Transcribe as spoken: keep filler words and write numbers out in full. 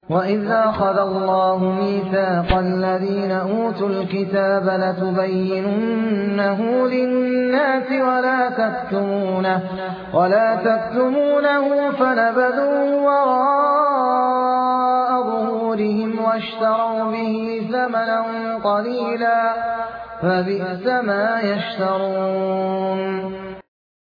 وَإِذْ أَخَذَ اللَّهُ مِيثَاقَ الَّذِينَ أُوتُوا الْكِتَابَ لَتُبَيِّنُنَّهُ لِلنَّاسِ وَلَا تَكْتُمُونَهُ فَنَبَذُوهُ وَرَاءَ ظُهُورِهِمْ وَاشْتَرَوْا بِهِ ثَمَنًا قَلِيلًا فَبِئْسَ مَا يَشْتَرُونَ